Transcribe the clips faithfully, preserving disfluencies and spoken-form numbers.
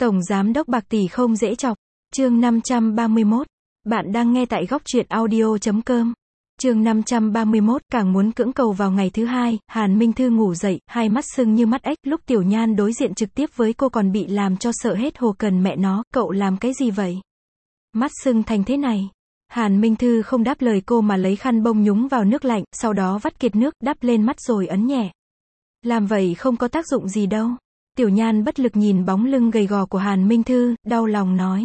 Tổng giám đốc bạc tỷ không dễ chọc. Chương năm trăm ba mươi mốt. Bạn đang nghe tại góc truyện audio chấm com. Chương năm trăm ba mươi mốt, càng muốn cưỡng cầu vào ngày thứ hai, Hàn Minh Thư ngủ dậy, hai mắt sưng như mắt ếch, lúc Tiểu Nhan đối diện trực tiếp với cô còn bị làm cho sợ hết hồ cần mẹ nó, cậu làm cái gì vậy? Mắt sưng thành thế này. Hàn Minh Thư không đáp lời cô mà lấy khăn bông nhúng vào nước lạnh, sau đó vắt kiệt nước, đắp lên mắt rồi ấn nhẹ. Làm vậy không có tác dụng gì đâu. Tiểu Nhan bất lực nhìn bóng lưng gầy gò của Hàn Minh Thư, đau lòng nói.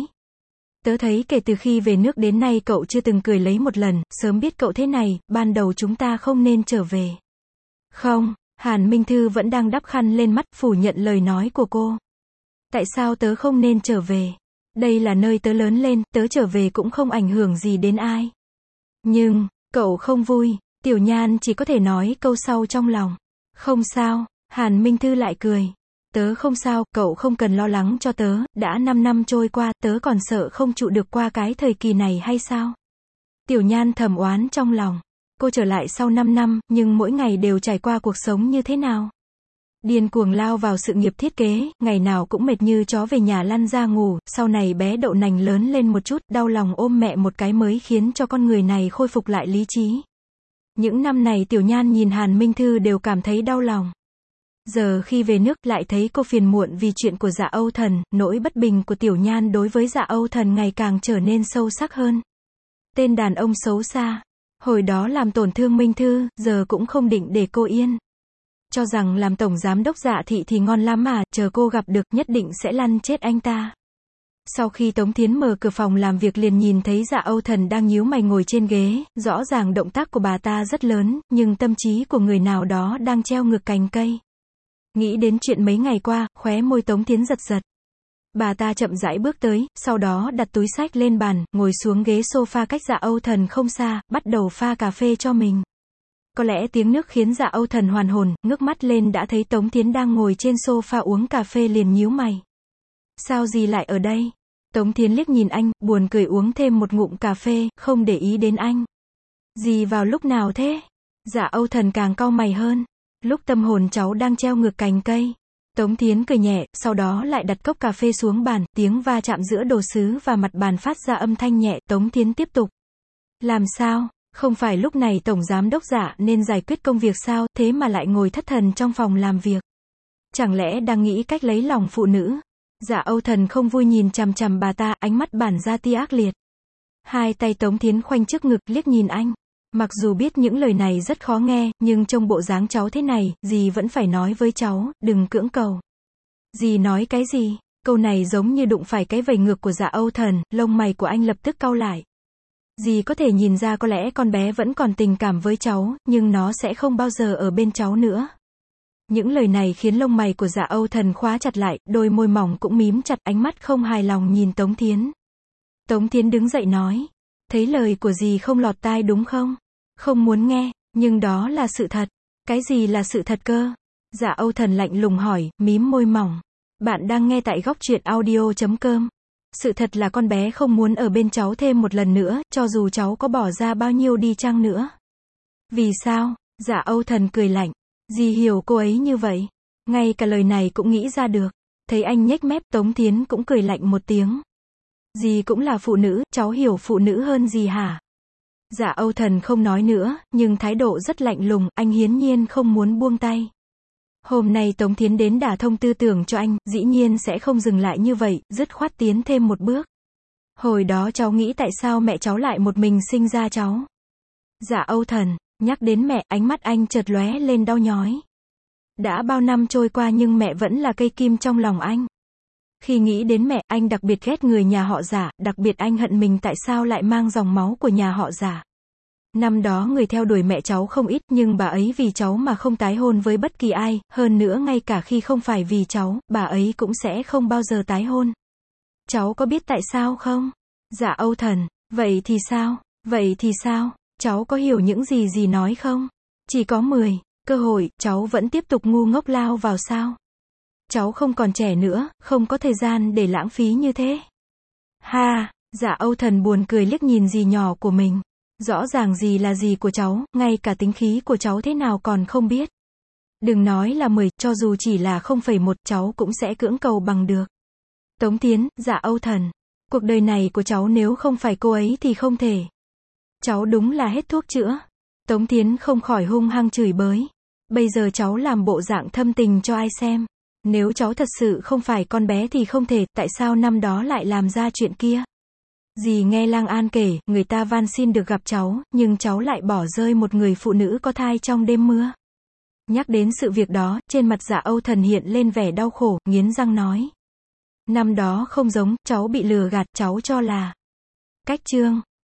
Tớ thấy kể từ khi về nước đến nay cậu chưa từng cười lấy một lần, sớm biết cậu thế này, ban đầu chúng ta không nên trở về. Không, Hàn Minh Thư vẫn đang đắp khăn lên mắt, phủ nhận lời nói của cô. Tại sao tớ không nên trở về? Đây là nơi tớ lớn lên, tớ trở về cũng không ảnh hưởng gì đến ai. Nhưng, cậu không vui, Tiểu Nhan chỉ có thể nói câu sau trong lòng. Không sao, Hàn Minh Thư lại cười. Tớ không sao, cậu không cần lo lắng cho tớ, đã năm năm trôi qua, tớ còn sợ không trụ được qua cái thời kỳ này hay sao? Tiểu Nhan thầm oán trong lòng. Cô trở lại sau năm năm, nhưng mỗi ngày đều trải qua cuộc sống như thế nào? Điên cuồng lao vào sự nghiệp thiết kế, ngày nào cũng mệt như chó về nhà lăn ra ngủ, sau này bé đậu nành lớn lên một chút, đau lòng ôm mẹ một cái mới khiến cho con người này khôi phục lại lý trí. Những năm này Tiểu Nhan nhìn Hàn Minh Thư đều cảm thấy đau lòng. Giờ khi về nước lại thấy cô phiền muộn vì chuyện của Dạ Âu Thần, nỗi bất bình của Tiểu Nhan đối với Dạ Âu Thần ngày càng trở nên sâu sắc hơn. Tên đàn ông xấu xa, hồi đó làm tổn thương Minh Thư, giờ cũng không định để cô yên. Cho rằng làm tổng giám đốc Dạ thị thì ngon lắm mà, chờ cô gặp được nhất định sẽ lăn chết anh ta. Sau khi Tống Thiến mở cửa phòng làm việc liền nhìn thấy Dạ Âu Thần đang nhíu mày ngồi trên ghế, rõ ràng động tác của bà ta rất lớn, nhưng tâm trí của người nào đó đang treo ngược cành cây. Nghĩ đến chuyện mấy ngày qua, khóe môi Tống Thiến giật giật. Bà ta chậm rãi bước tới, sau đó đặt túi xách lên bàn, ngồi xuống ghế sofa cách Dạ Âu Thần không xa, bắt đầu pha cà phê cho mình. Có lẽ tiếng nước khiến Dạ Âu Thần hoàn hồn, ngước mắt lên đã thấy Tống Thiến đang ngồi trên sofa uống cà phê liền nhíu mày. Sao dì lại ở đây? Tống Thiến liếc nhìn anh, buồn cười uống thêm một ngụm cà phê, không để ý đến anh. Dì vào lúc nào thế? Dạ Âu Thần càng cau mày hơn. Lúc tâm hồn cháu đang treo ngược cành cây. Tống Thiến cười nhẹ, sau đó lại đặt cốc cà phê xuống bàn, tiếng va chạm giữa đồ sứ và mặt bàn phát ra âm thanh nhẹ, Tống Thiến tiếp tục. Làm sao? Không phải lúc này tổng giám đốc Dạ nên giải quyết công việc sao, thế mà lại ngồi thất thần trong phòng làm việc. Chẳng lẽ đang nghĩ cách lấy lòng phụ nữ? Dạ Âu Thần không vui nhìn chằm chằm bà ta, ánh mắt bản ra tia ác liệt. Hai tay Tống Thiến khoanh trước ngực liếc nhìn anh. Mặc dù biết những lời này rất khó nghe, nhưng trông bộ dáng cháu thế này, dì vẫn phải nói với cháu, đừng cưỡng cầu. Dì nói cái gì? Câu này giống như đụng phải cái vẩy ngược của Dạ Âu Thần, lông mày của anh lập tức cau lại. Dì có thể nhìn ra có lẽ con bé vẫn còn tình cảm với cháu, nhưng nó sẽ không bao giờ ở bên cháu nữa. Những lời này khiến lông mày của Dạ Âu Thần khóa chặt lại, đôi môi mỏng cũng mím chặt, ánh mắt không hài lòng nhìn Tống Thiến. Tống Thiến đứng dậy nói. Thấy lời của dì không lọt tai đúng không? Không muốn nghe, nhưng đó là sự thật. Cái gì là sự thật cơ? Dạ Âu Thần lạnh lùng hỏi, mím môi mỏng. Bạn đang nghe tại góc truyện audio chấm com. Sự thật là con bé không muốn ở bên cháu thêm một lần nữa, cho dù cháu có bỏ ra bao nhiêu đi chăng nữa. Vì sao? Dạ Âu Thần cười lạnh. Dì hiểu cô ấy như vậy. Ngay cả lời này cũng nghĩ ra được. Thấy anh nhếch mép, Tống Thiến cũng cười lạnh một tiếng. Dì cũng là phụ nữ, cháu hiểu phụ nữ hơn gì hả? Dạ Âu Thần không nói nữa, nhưng thái độ rất lạnh lùng, anh hiển nhiên không muốn buông tay. Hôm nay Tống Thiến đến đả thông tư tưởng cho anh, dĩ nhiên sẽ không dừng lại như vậy, dứt khoát tiến thêm một bước. Hồi đó cháu nghĩ tại sao mẹ cháu lại một mình sinh ra cháu? Dạ Âu Thần, nhắc đến mẹ, ánh mắt anh chợt lóe lên đau nhói. Đã bao năm trôi qua nhưng mẹ vẫn là cây kim trong lòng anh. Khi nghĩ đến mẹ, anh đặc biệt ghét người nhà họ Dạ, đặc biệt anh hận mình tại sao lại mang dòng máu của nhà họ Dạ. Năm đó người theo đuổi mẹ cháu không ít, nhưng bà ấy vì cháu mà không tái hôn với bất kỳ ai, hơn nữa ngay cả khi không phải vì cháu, bà ấy cũng sẽ không bao giờ tái hôn. Cháu có biết tại sao không? Dạ Âu Thần, vậy thì sao? Vậy thì sao? Cháu có hiểu những gì dì nói không? Chỉ có mười cơ hội, cháu vẫn tiếp tục ngu ngốc lao vào sao? Cháu không còn trẻ nữa, không có thời gian để lãng phí như thế. Ha, Dạ Âu Thần buồn cười liếc nhìn dì nhỏ của mình. Rõ ràng dì là dì của cháu, ngay cả tính khí của cháu thế nào còn không biết. Đừng nói là mười, cho dù chỉ là không phẩy một cháu cũng sẽ cưỡng cầu bằng được. Tống Tiến, dạ Âu Thần. Cuộc đời này của cháu nếu không phải cô ấy thì không thể. Cháu đúng là hết thuốc chữa. Tống Tiến không khỏi hung hăng chửi bới. Bây giờ cháu làm bộ dạng thâm tình cho ai xem. Nếu cháu thật sự không phải con bé thì không thể, tại sao năm đó lại làm ra chuyện kia? Dì nghe Lang An kể, người ta van xin được gặp cháu, nhưng cháu lại bỏ rơi một người phụ nữ có thai trong đêm mưa. Nhắc đến sự việc đó, trên mặt Dạ Âu Thần hiện lên vẻ đau khổ, nghiến răng nói. Năm đó không giống, cháu bị lừa gạt, cháu cho là cách Trương.